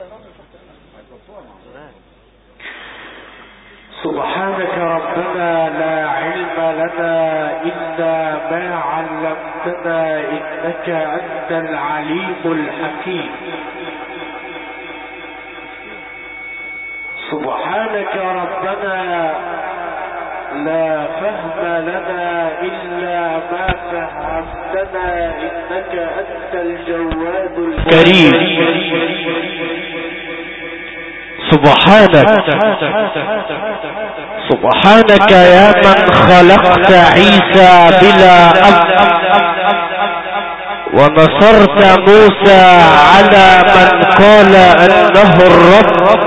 سبحانك ربنا لا علم لنا إلا ما علمتنا إنك أنت العليم الحكيم. سبحانك ربنا لا فهم لنا إلا ما فهمتنا إنك أنت الجواد الكريم. سبحانك يا من خلقت عيسى بلا أب ونصرت موسى على من قال أنه الرب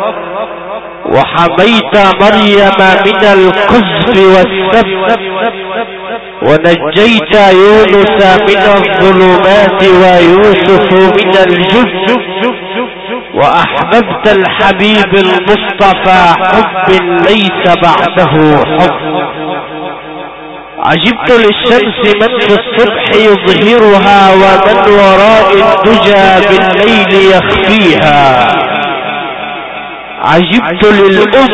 وحميت مريم من القذف والسب ونجيت يونس من الظلمات ويوسف من الجب وأحببت الحبيب المصطفى حب ليس بعده حب. عجبت للشمس من في الصبح يظهرها ومن وراء الدجى بالليل يخفيها. عجبت للأم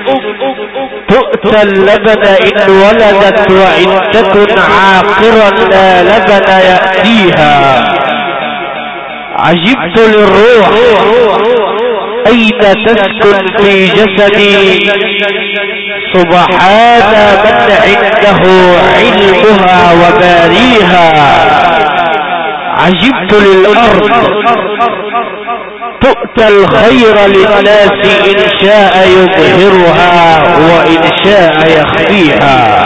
تؤتى اللبن إن ولدت وإن تكن عاقرا لا لبن يأتيها. عجبت للروح أين تسكن في جسدي سبحان من عنده علمها وباريها. عجبت للأرض تؤتى الخير للناس إن شاء يظهرها وإن شاء يخفيها.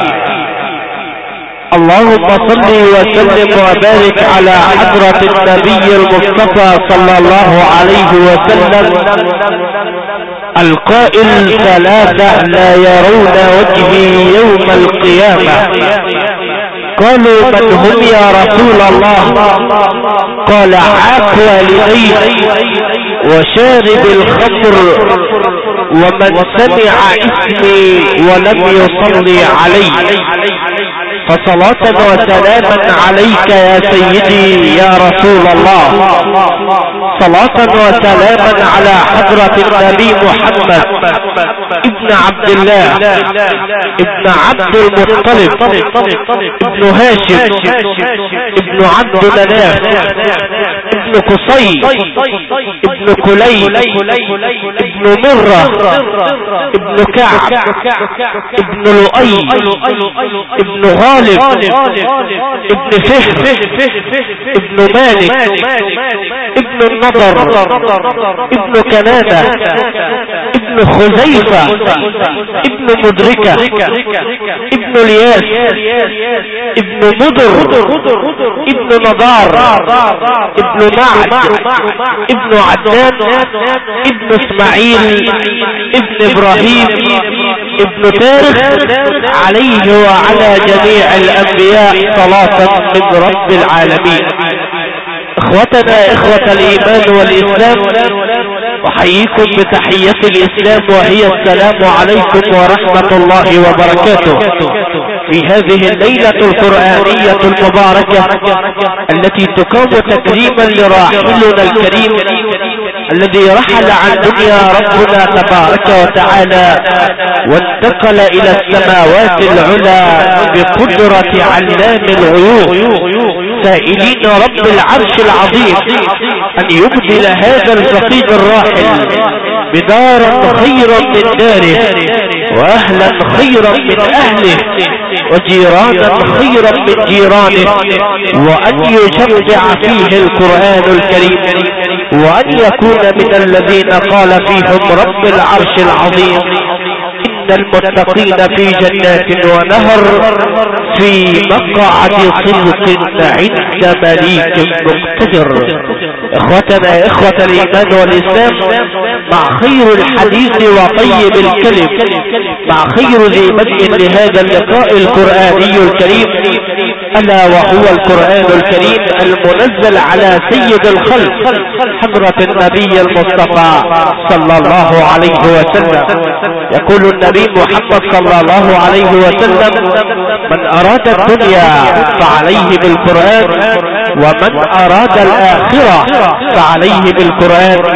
اللهم صل وسلم وبارك على حضرة النبي المصطفى صلى الله عليه وسلم القائل ثلاثة لا يرون وجهي يوم القيامة. قالوا من هم يا رسول الله؟ قال عاق والديه وشارب الخمر ومن سمع اسمي ولم يصلي علي. فصلاة وسلاما عليك يا سيدي يا رسول الله. صلاة وسلاما على حضرة النبي محمد ابن عبد الله ابن عبد المطلب ابن هاشم ابن عبد مناف ابن قصي ابن كليب ابن مرة ابن كعب ابن لؤي ابن غالب ابن فهر ابن مالك ابن النضر ابن كنانة ابن خزيفة ابن مدركة ابن الياس ابن مدر ابن نضار ابن معد ابن عدنان ابن اسماعيل ابن ابراهيم ابن تارخ عليه وعلى جميع الانبياء صلاة من رب العالمين. اخوتنا اخوة الايمان والاسلام، احييكم بتحية الاسلام وهي السلام عليكم ورحمة الله وبركاته. في هذه الليلة القرآنية المباركة التي تقام تكريما لراحلنا الكريم الذي رحل عن دنيا ربنا تبارك وتعالى وانتقل الى السماوات العلى بقدرة علام الغيوب، سائلين رب العرش العظيم ان يبدل هذا الفقيد الراحل بدارا خيرا من داره واهلا خيرا من اهله وجيرانا خيرا من جيرانه، وان يشفع فيه القرآن الكريم، وان يكون من الذين قال فيهم رب العرش العظيم إن المتقين في جنات ونهر في مقعد صدق عند مليك مقتدر. اخوتنا اخوة الايمان والاسلام، مع خير الحديث وطيب الكلم، مع خير ذي بدء لهذا اللقاء القرآني الكريم، الا وهو القرآن الكريم المنزل على سيد الخلق حضرة النبي المصطفى صلى الله عليه وسلم. يقول النبي محمد صلى الله عليه وسلم: من اراد الدنيا فعليه بالقرآن، ومن اراد الاخرة فعليه بالقرآن،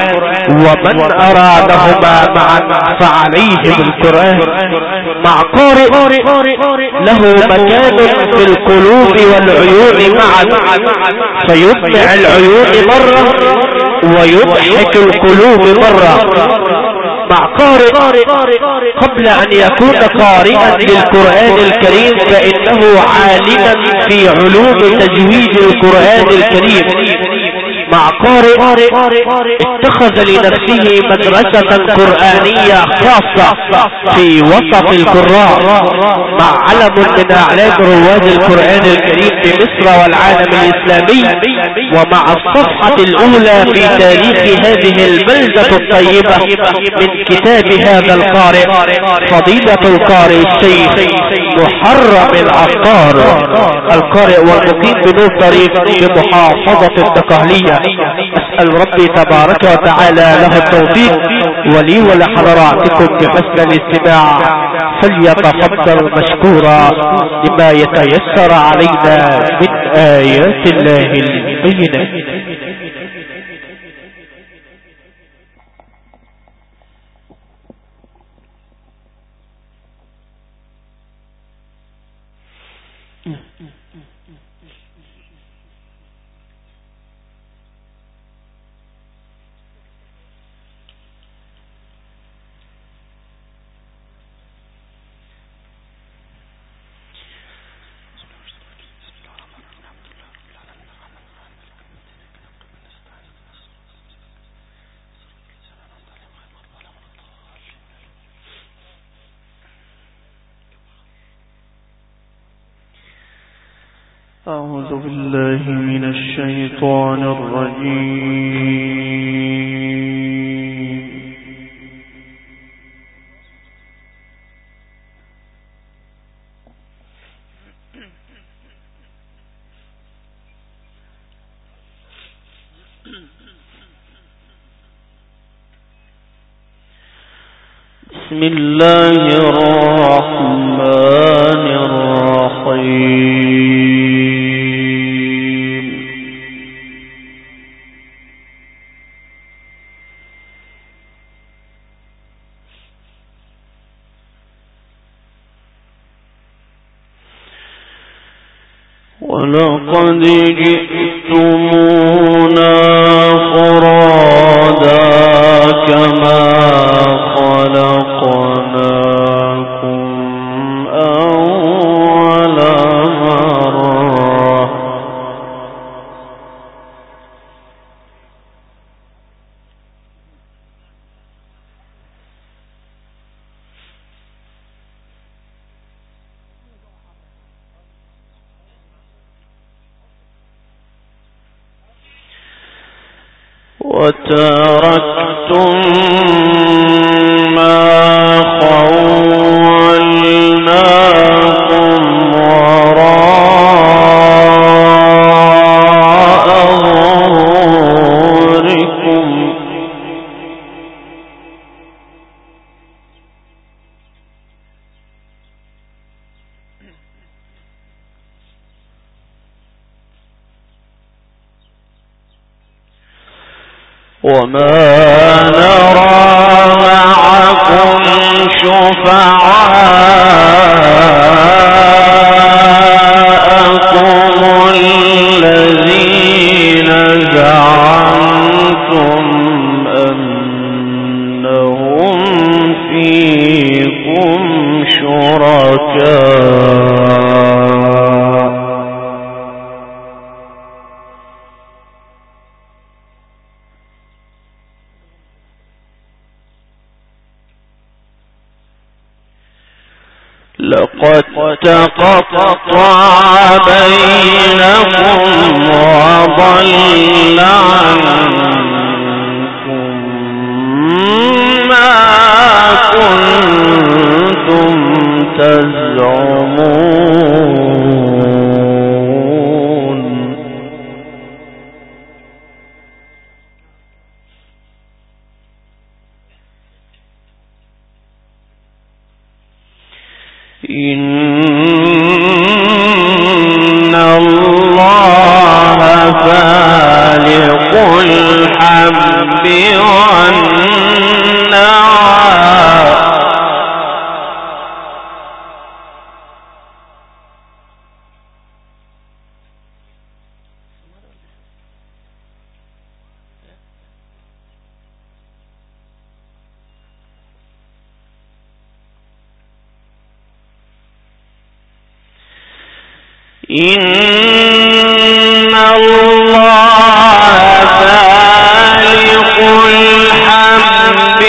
ومن أرادهما معا فعليهم القرآن. مع قارئ له مكان في القلوب والعيون معا، فيدمع العيون مرة ويضحك القلوب مرة. مع قارئ قبل أن يكون قارئا للقرآن الكريم فإنه عالما في علوم تجويد القرآن الكريم. مع قارئ اتخذ لنفسه مدرسة قرآنية خاصة في وسط القراء، مع علم من أعلام رواد القرآن الكريم بمصر والعالم الإسلامي. ومع الصفحة الأولى في تاريخ هذه البلدة الطيبة من كتاب هذا القارئ فضيلة القارئ الشيخ محرم العطار، القارئ والمقيم بنور طريق بمحافظة الدقهلية. أسأل ربي تبارك وتعالى له التوفيق ولي ولحضراتكم بحسن الاستماع، فليتفضل مشكورا لما يتيسر علينا من آيات الله البينات. أعوذ بالله من الشيطان الرجيم. بسم الله الرحمن الرحيم. ولقد جئتمونا فرادا كما خلقناكم أول مرة وتركتم ما خولناكم وراء ظهوركم وما نرى معكم شفعاءكم الذين زعمتم أنهم فيكم شركاء لقد تقطع بينكم وضل عنكم ما كنتم تزعمون إن الله فالق الحب والنوى إن الله فالق الحب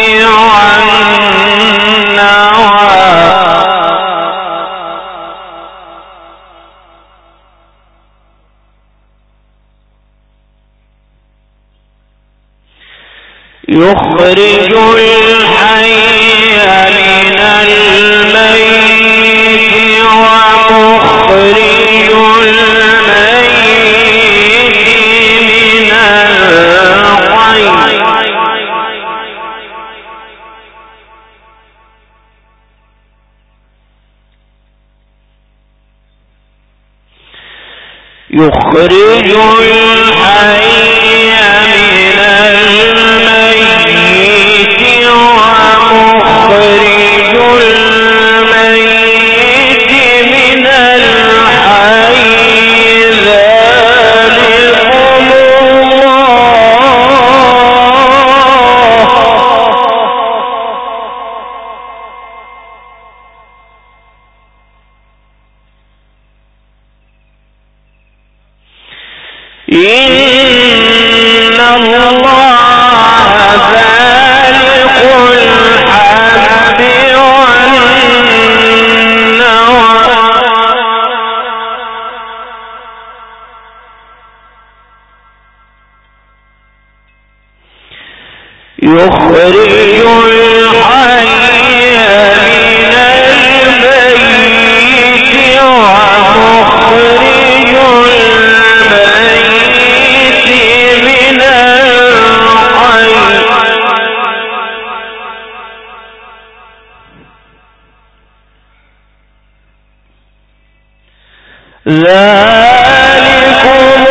والنوى يخرج الحي من الميت ومخرج الميت من الحي يخرج الحي من الميت ومخرج الميت من الحي ذلكم إن الله فالق الحب والنوى يخرج الحي من الميت ومخرج الميت من الحي ذلكم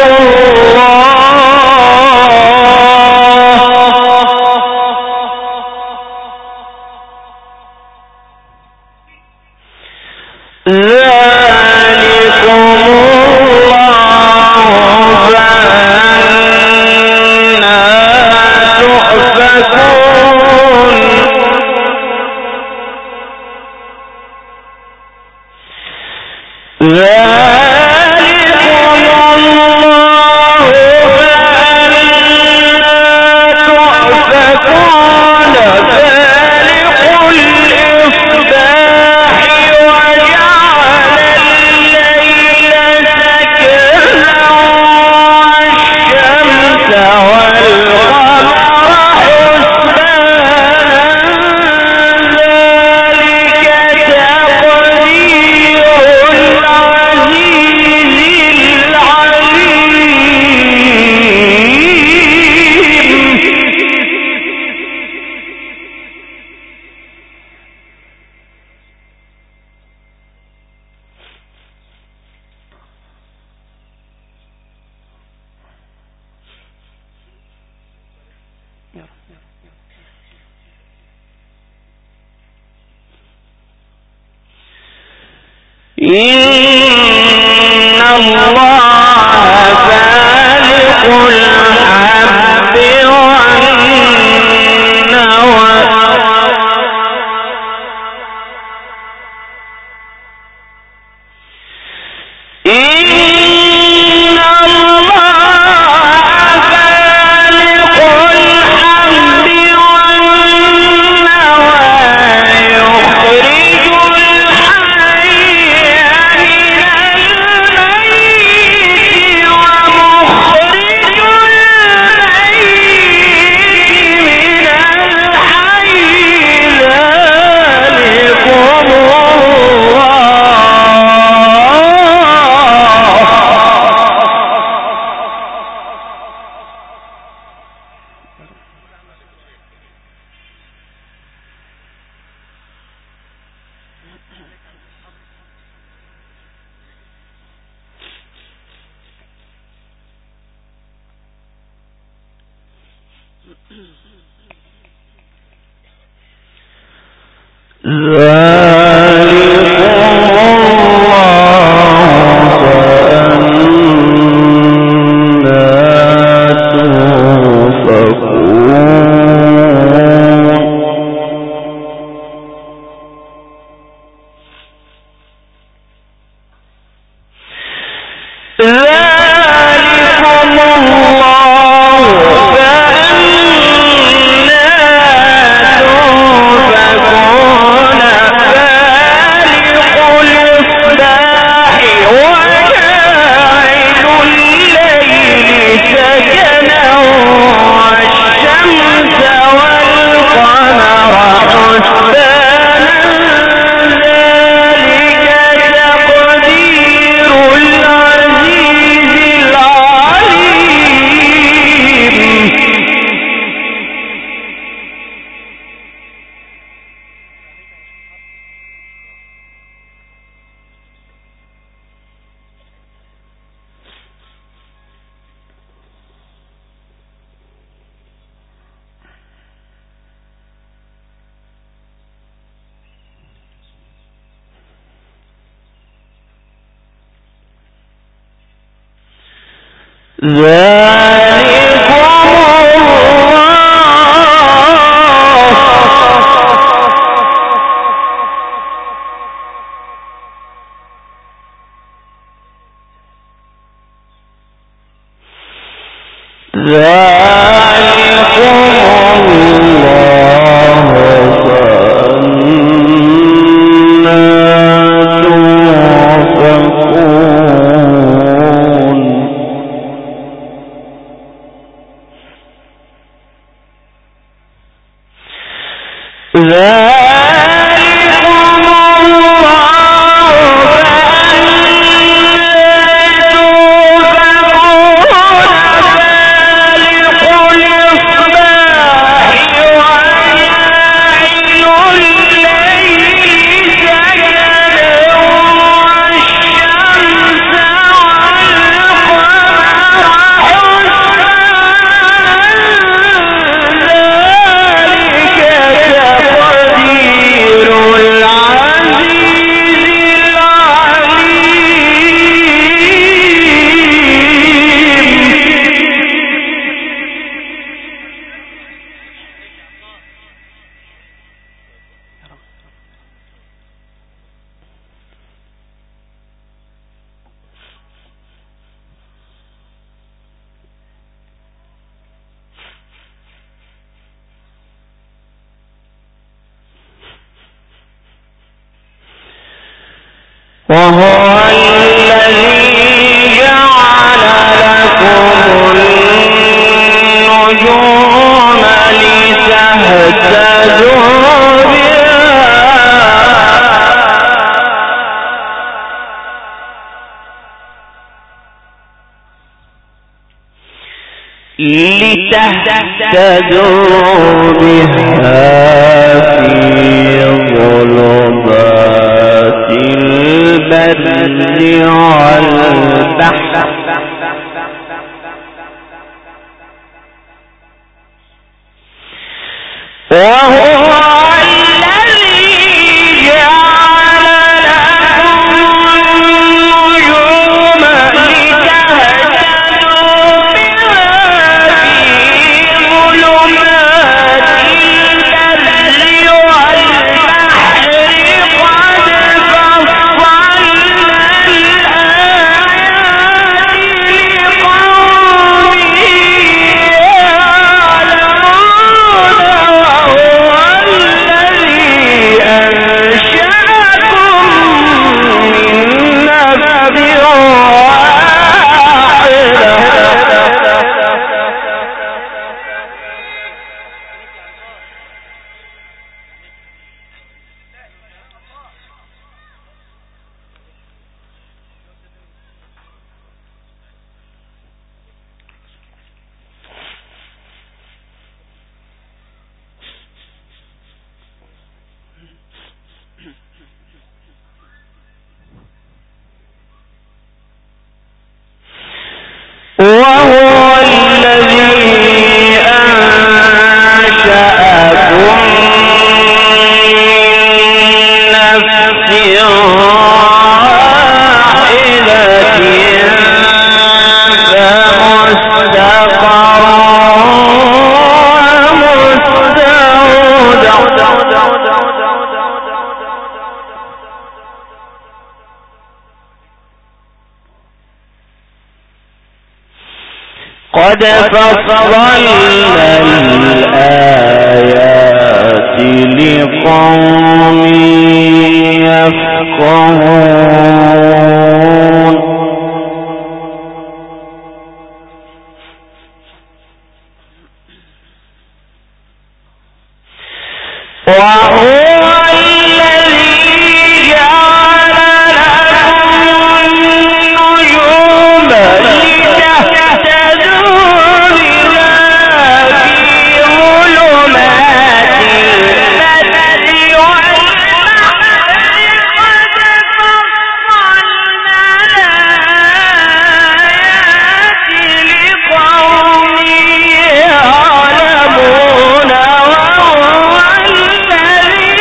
إن الله فالق الحب والنوى وهو الذي جعل لكم النجوم لتهتدوا بها في ظلمات البر والبحر وهو الذي جعل لكم النجوم لتهتدوا بها في ظلمات البر والبحر قد فصلنا الآيات لقوم وهو الذي أنشأكم من نفس واحدة فمستقر ومستودع قد فصلنا الآيات لقوم يفقهون وهو الذي جعل لكم النجوم الذي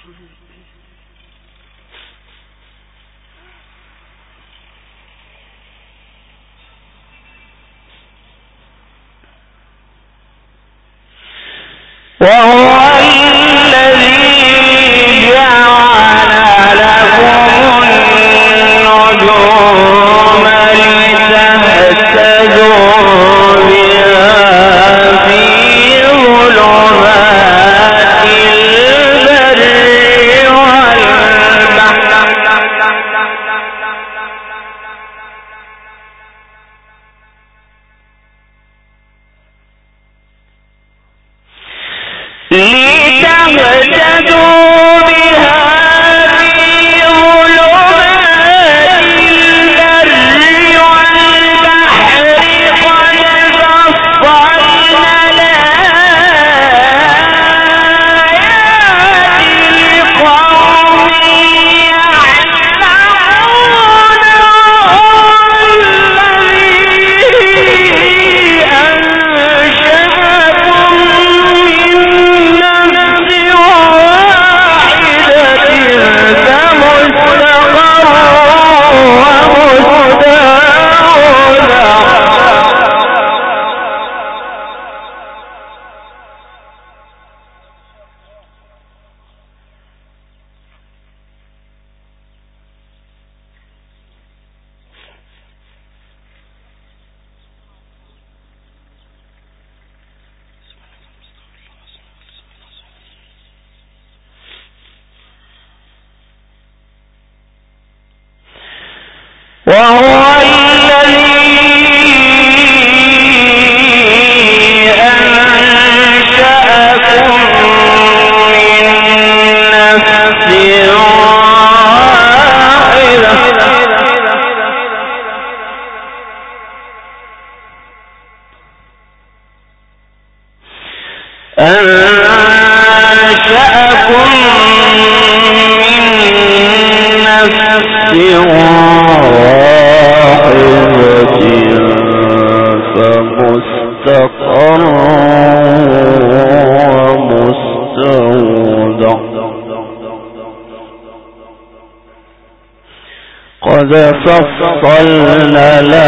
وهو الذي جعل لكم النجوم لتهتدوا بها في ظلمات البر والبحر لتهتدوا بها في ظلمات البر والبحر قد فصلنا الآيات لقوم يعلمون الذي أنشأكم من نفس واحدة فمستقر ومستودع وهو الذي أنشأكم من نفس واحدة فمستقر ومستودع قد فصلنا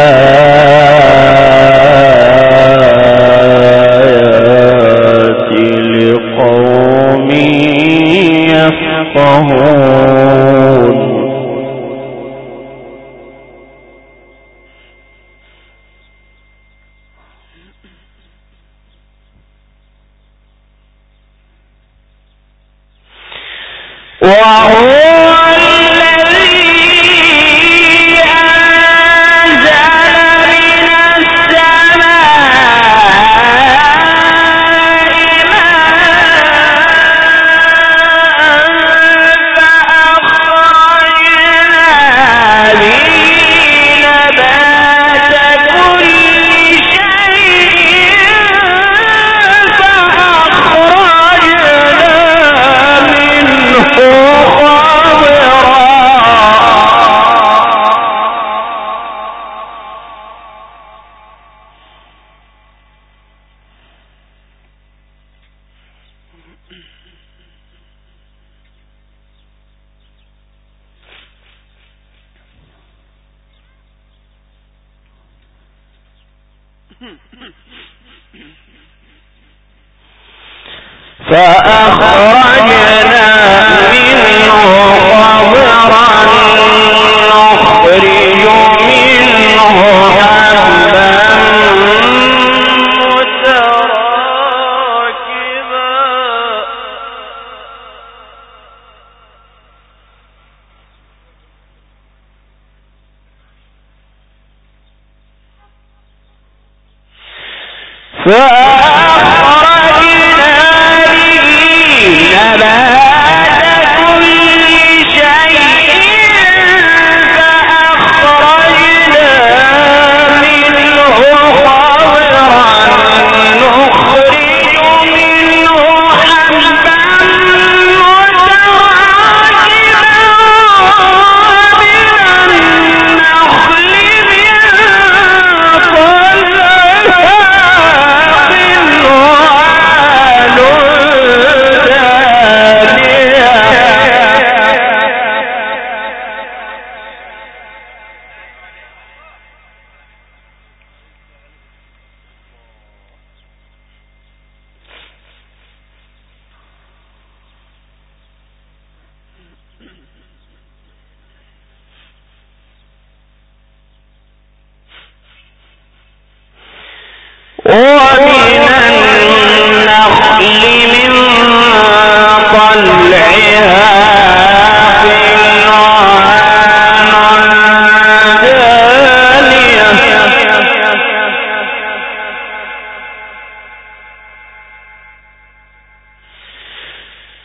الآيات لقوم يفقهون وهو الذي أنزل من السماء فأخرجنا به نبات كل شيء فأخرجنا منه فأخرجنا منه خضرا نخرج منه حبا متراكبا فأخرجنا به نبات كل شيء فأخرجنا منه خضرا نخرج منه حبا متراكبا ومن النخل من طلعها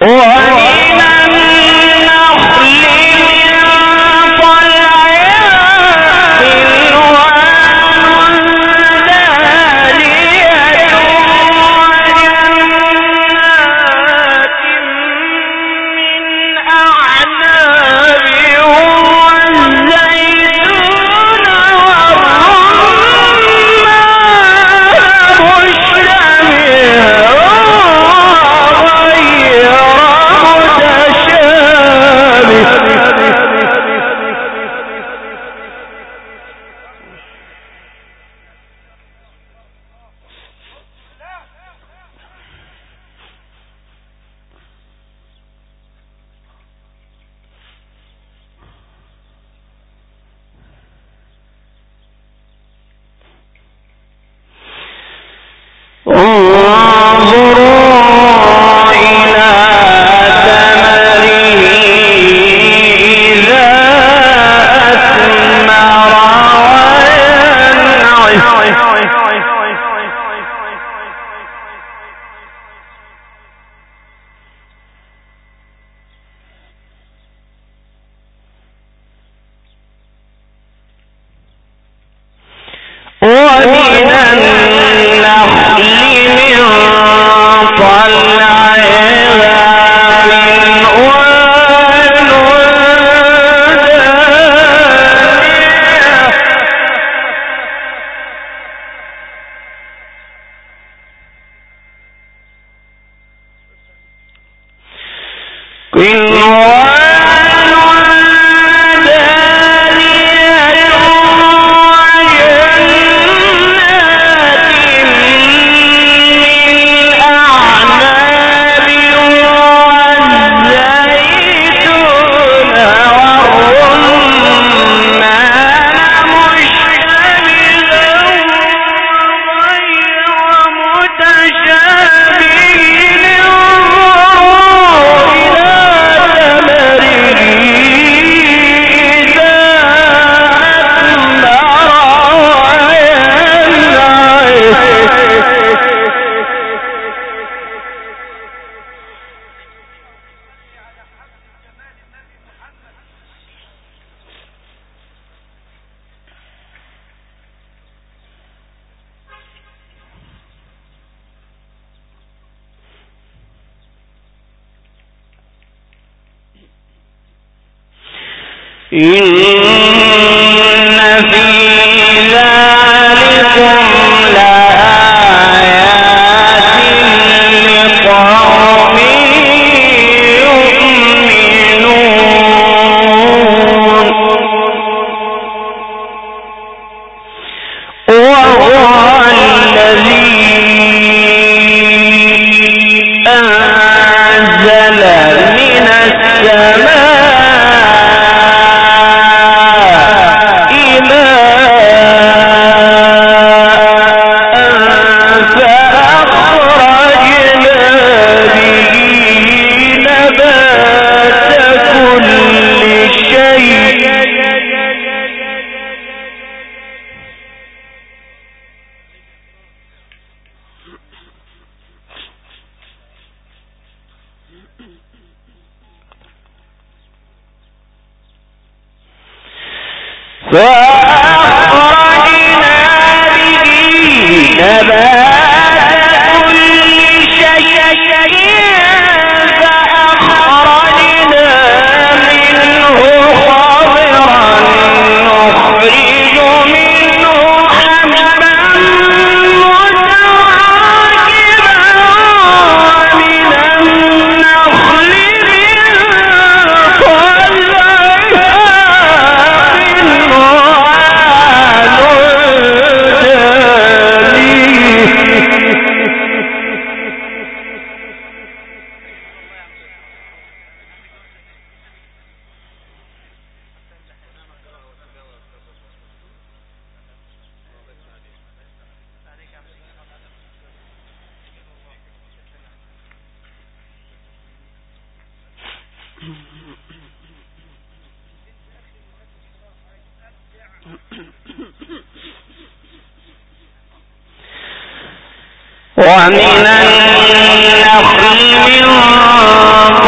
ومن النخل من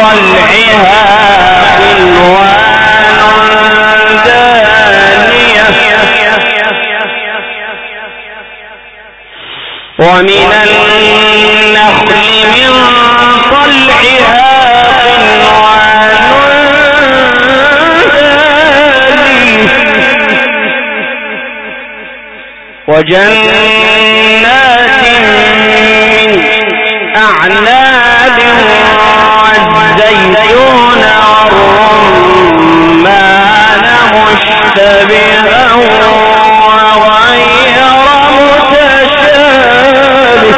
ومن النخل من طلعها قنوان دانية وجنات من أعناب والزيتون والرمان مشتبها وغير متشابه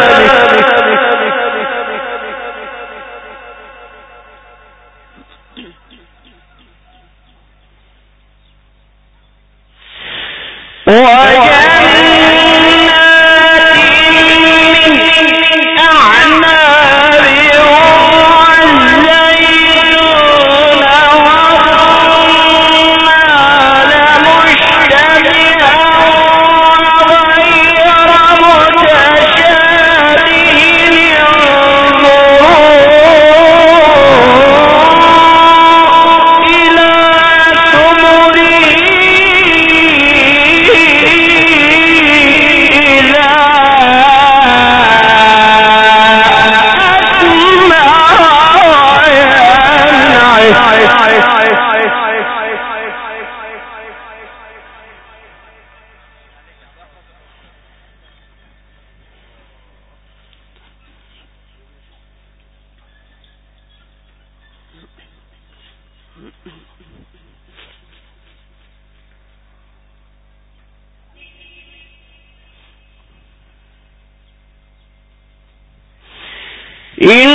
إن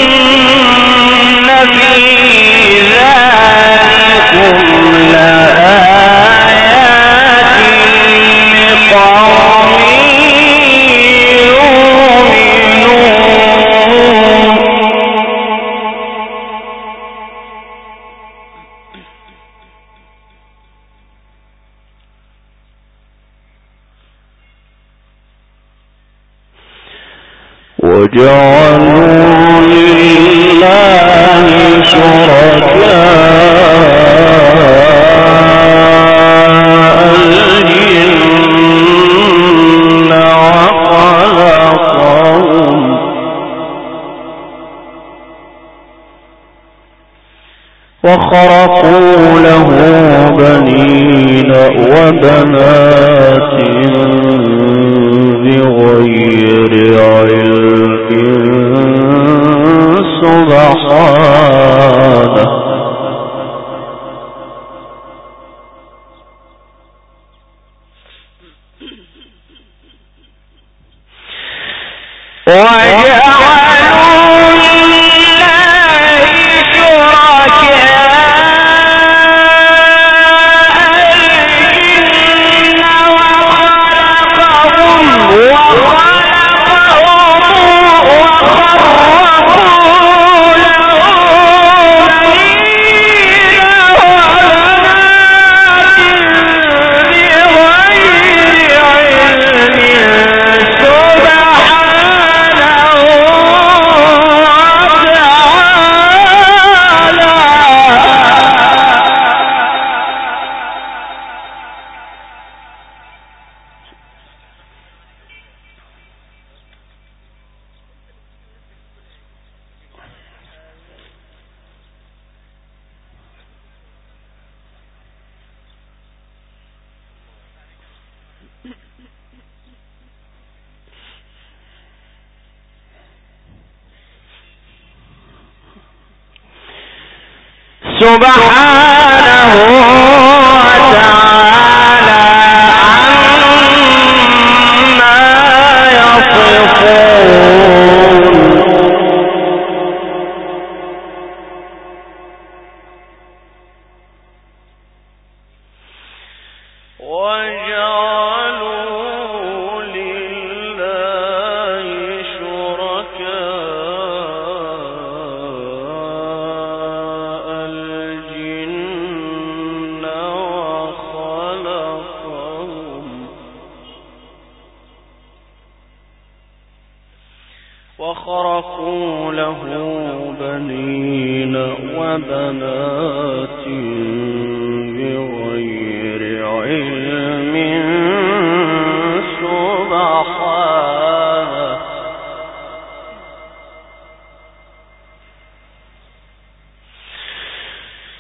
في ذلكم لآيات لقوم يؤمنون وجعلوا لله شركاء الجن وخرقوا له بنين وبنات بغير علم سبحانه سبحانه وتعالى عما يصفون وجعلوا لله شركاء الجن وخرقوا له بنين وبنات بغير علم سبحانه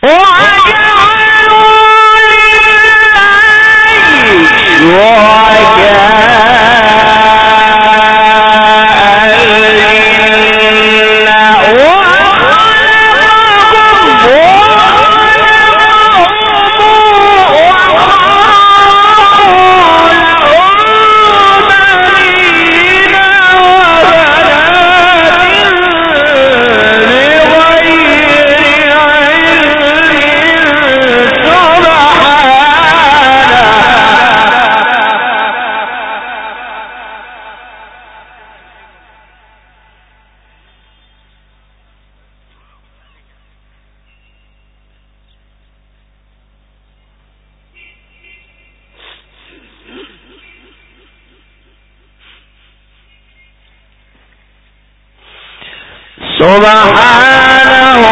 سبحانه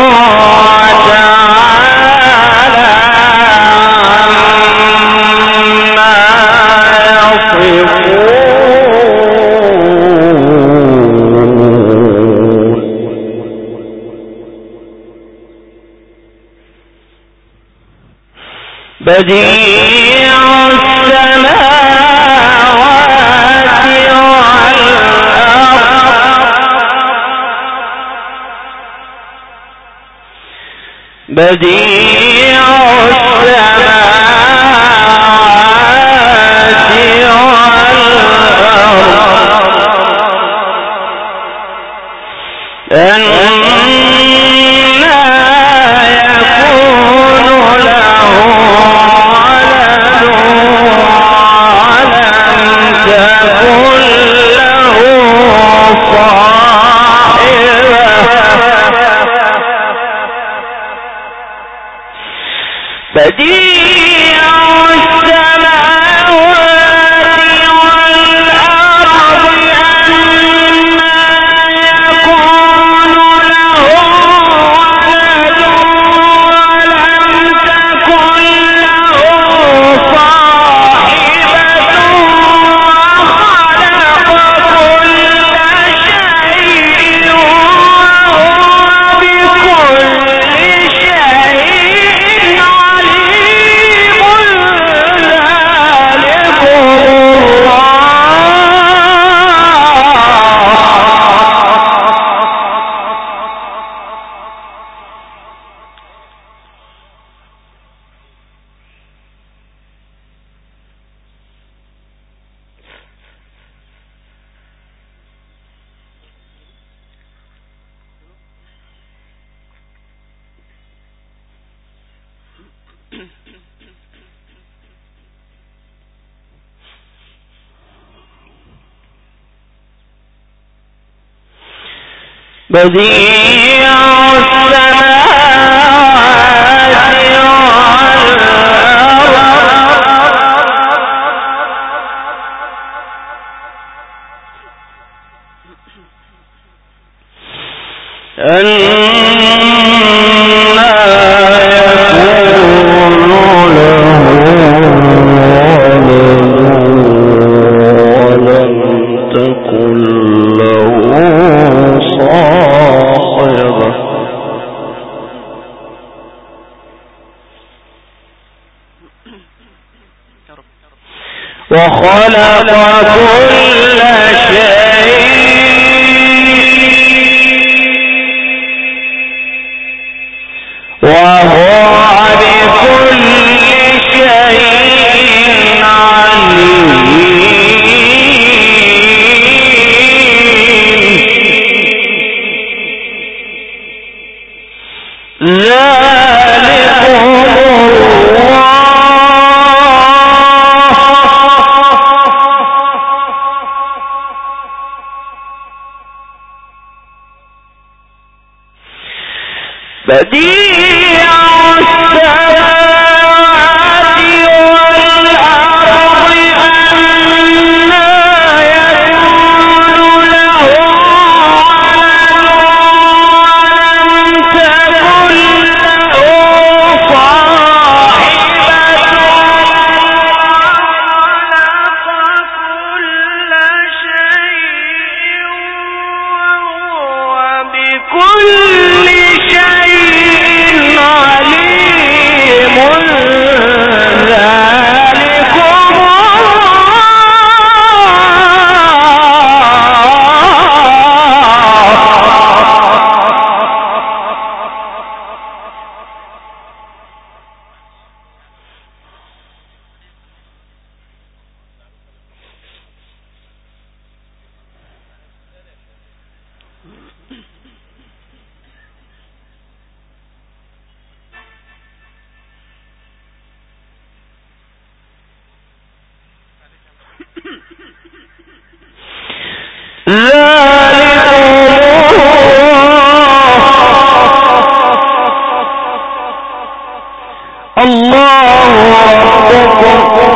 وتعالى عما يصفون بديع السماوات والأرض بديع السماوات والأرض أنى يكون له ولد ولم تكن له صاحبة بديع السماوات والأرض أنى يكون له ولد ولم تكن له صاحبة وخلق كل شيء وهو بكل شيء عليم ذلكم بديع السماوات والأرض أنى يكون له ولد ولم تكن له صاحبة وخلق كل شيء وهو بكل شيء عليم ذلكم بديع السماوات والأرض أنى يكون له ولد ولم تكن له صاحبة وخلق كل شيء وهو بكل شيء عليم الله ربكم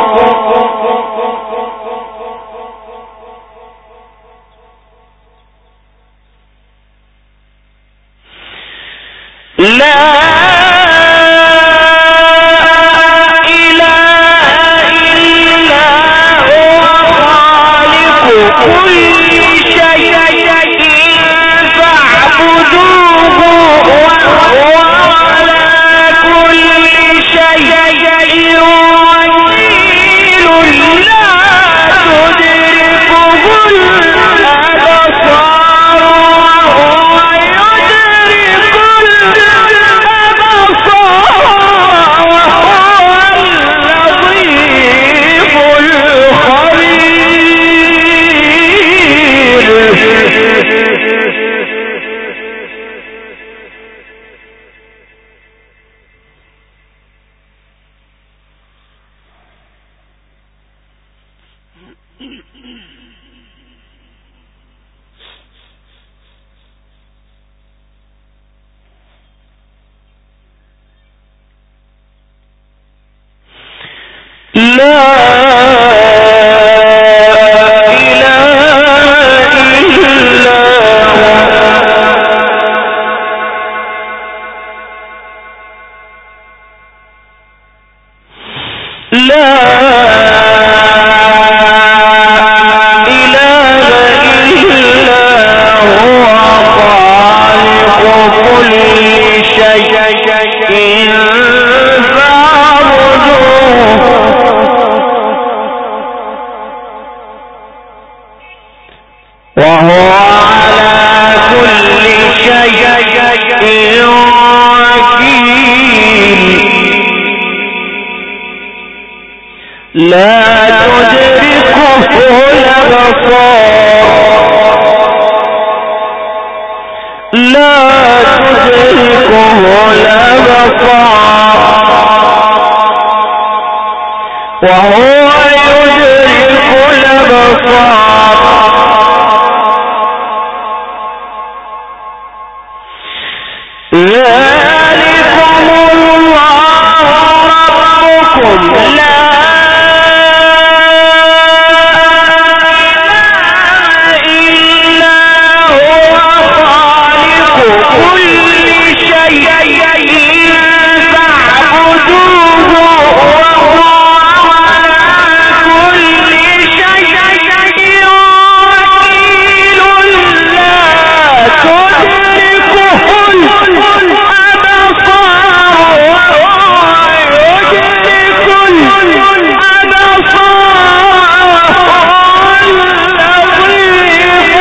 لا إله إلا هو خالق كل شيء فاعبدوه وهو على كل شيء وكيل لا تدركه الأبصار وهو يدرك الأبصار وهو اللطيف لا إله إلا لا إله إلا هو خالق كل شيء فاعبدوه وهو على كل شيء وكيل لا تدركه الأبصار لا تدركه الأبصار وهو يدرك الأبصار ذلكم الله ربكم لا إله إلا هو خالق كل شيء فاعبدوه وهو على كل شيء وكيل لا تدركه الأبصار وهو يدرك الأبصار اللطيف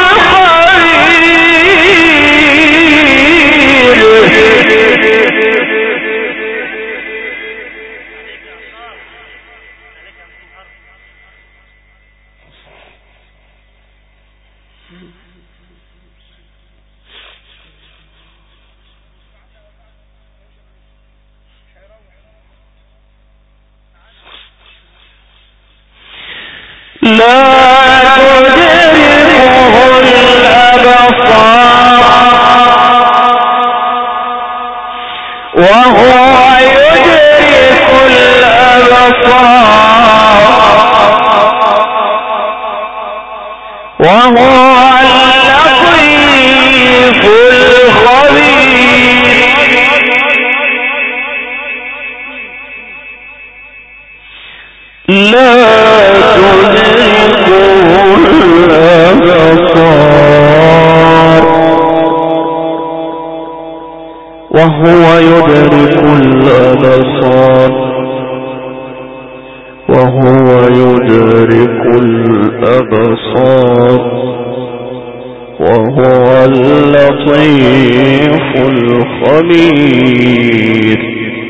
لا تدركه الأبصار وهو يدرك الأبصار وهو اللطيف الخبير لا تدركه الأبصار وهو يدرك الأبصار وهو يدرك الأبصار وهو اللطيف الخبير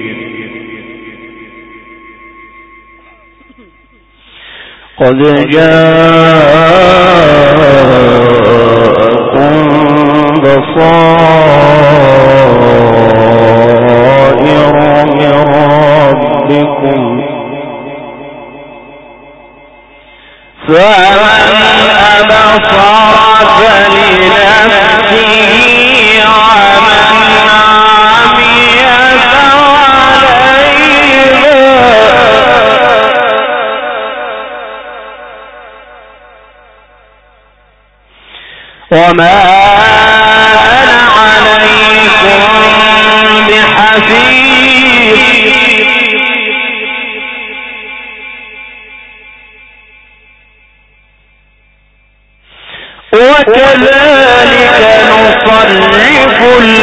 قد جاءكم بصائر من ربكم فمن أبصر فلنفسه ومن عمي فعليها وما أنا عليكم بحفيظ وكذلك نصرف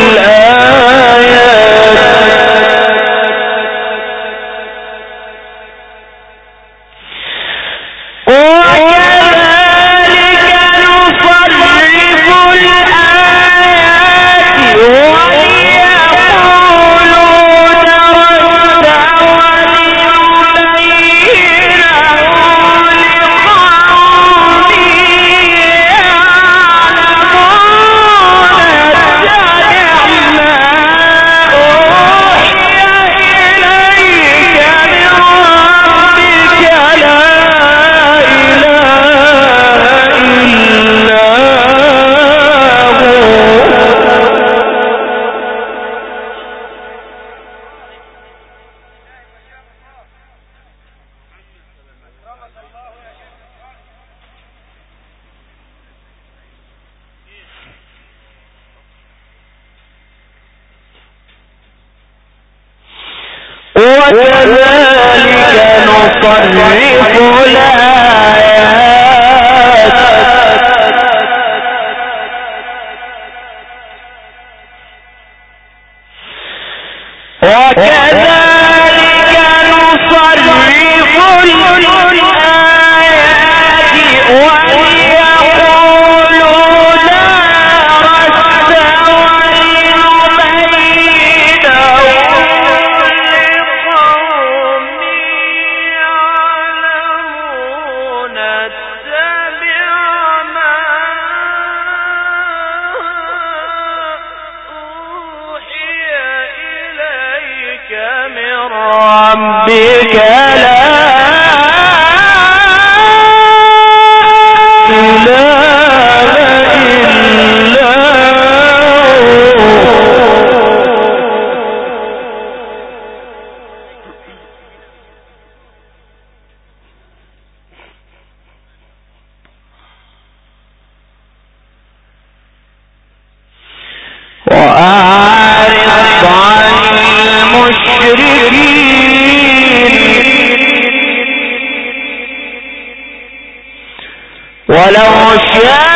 ولو شاء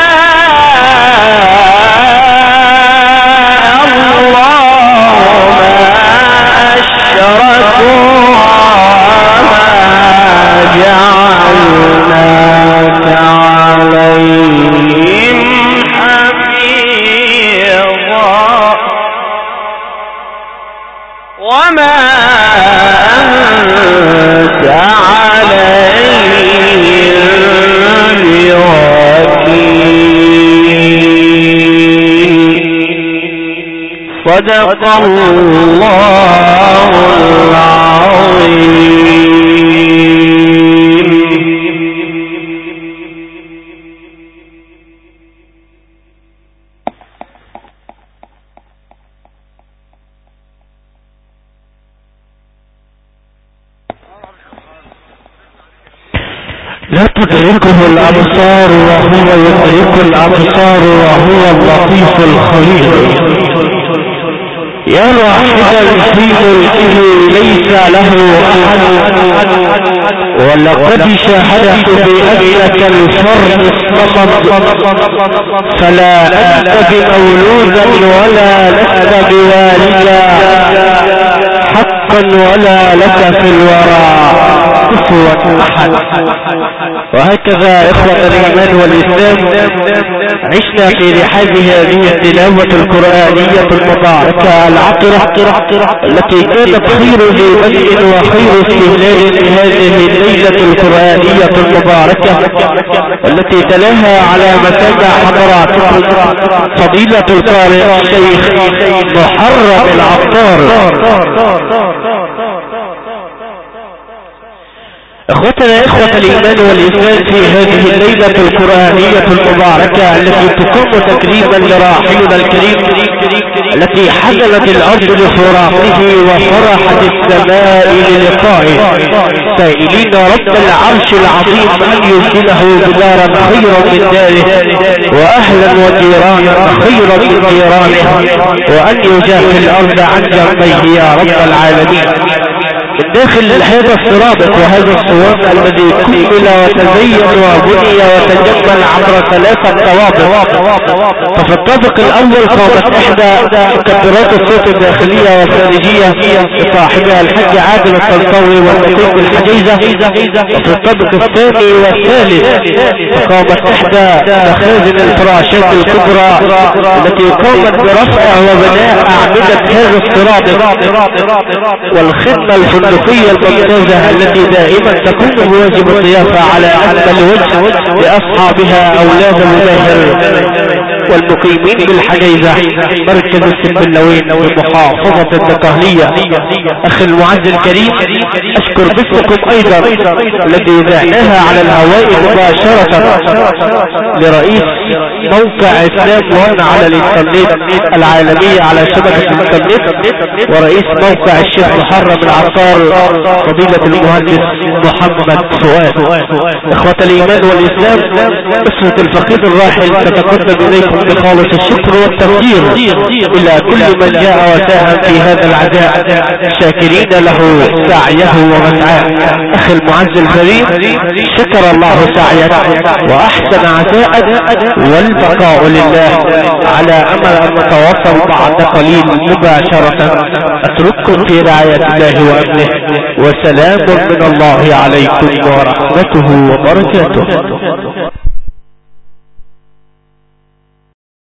صدق الله العظيم. لا تدركه الأبصار وهو يدرك الأبصار وهو اللطيف الخبير. يرى حدا في ملكه ليس له أحد، ولقد شاهدت بأنك الفرد الصمد، فلا أنت بمولودا ولا لست بوالدا حقا ولا لك في الورى كفوا أحد. وهكذا إخوة الإيمان والإسلام عشنا في رحاب هذه التلاوة القرآنية المباركة العطرة التي كانت خير ذي بدء وخير استهلال لهذه الليلة القرآنية المباركة التي تلاها على مسامع حضراتكم فضيلة القارئ الشيخ محرم العطار. اخوتنا اخوة الايمان والاسلام، في هذه الليلة القرآنية المباركة التي تقوم تكريما لراحلنا الكريم، التي حزنت الارض لفراقه وفرحت السماء للقائه، سائلين رب العرش العظيم ان يبدله بدارا خيرا من داره، واهلا وجيرانا خيرا من جيرانه، وان يجافي الارض عن جنبيه يا رب العالمين. من داخل هذا السرادق وهذا الصواب الذي كمل وتزين وبني وتجمل عبر 3 طوابق، ففي الطابق الاول قامت احدى مكبرات الصوت الداخلية والخارجية لصاحبها الحاج عادل الطنطاوي والمقيم بالحجيزة، وفي الطابق الثاني والثالث فقامت احدى مخازن الفراشات الكبرى التي قامت برفع وبناء اعمدة هذا السرادق، والخدمة الفندقية الممتازة التي دائما تقوم بواجب الضيافة على أكمل وجه لأصحابها أولاد المباهر والمقيمين بالحجيزة مركز السنبلاوين بمحافظة الدقهلية. أخي المعز الكريم، أشكر باسمكم أيضا الذي ذعناها على الهواء مباشرة لرئيس موقع إسلام وان على الانترنت العالمية على شبكة الانترنت، ورئيس موقع الشيخ محرم العطار فضيلة المهندس محمد فؤاد. اخوة الايمان والاسلام، اسرة الفقيد الراحل تتقدم اليكم بخالص الشكر والتقدير الى كل من جاء وساهم في هذا العزاء، شاكرين له سعيه ومسعاه. اخي المعز الكريم، شكر الله سعيك واحسن عزاءك، والبقاء لله، على امل ان نتواصل بعد قليل مباشرة. اترككم في رعاية الله وامنه، وسلام من الله عليكم ورحمته وبركاته.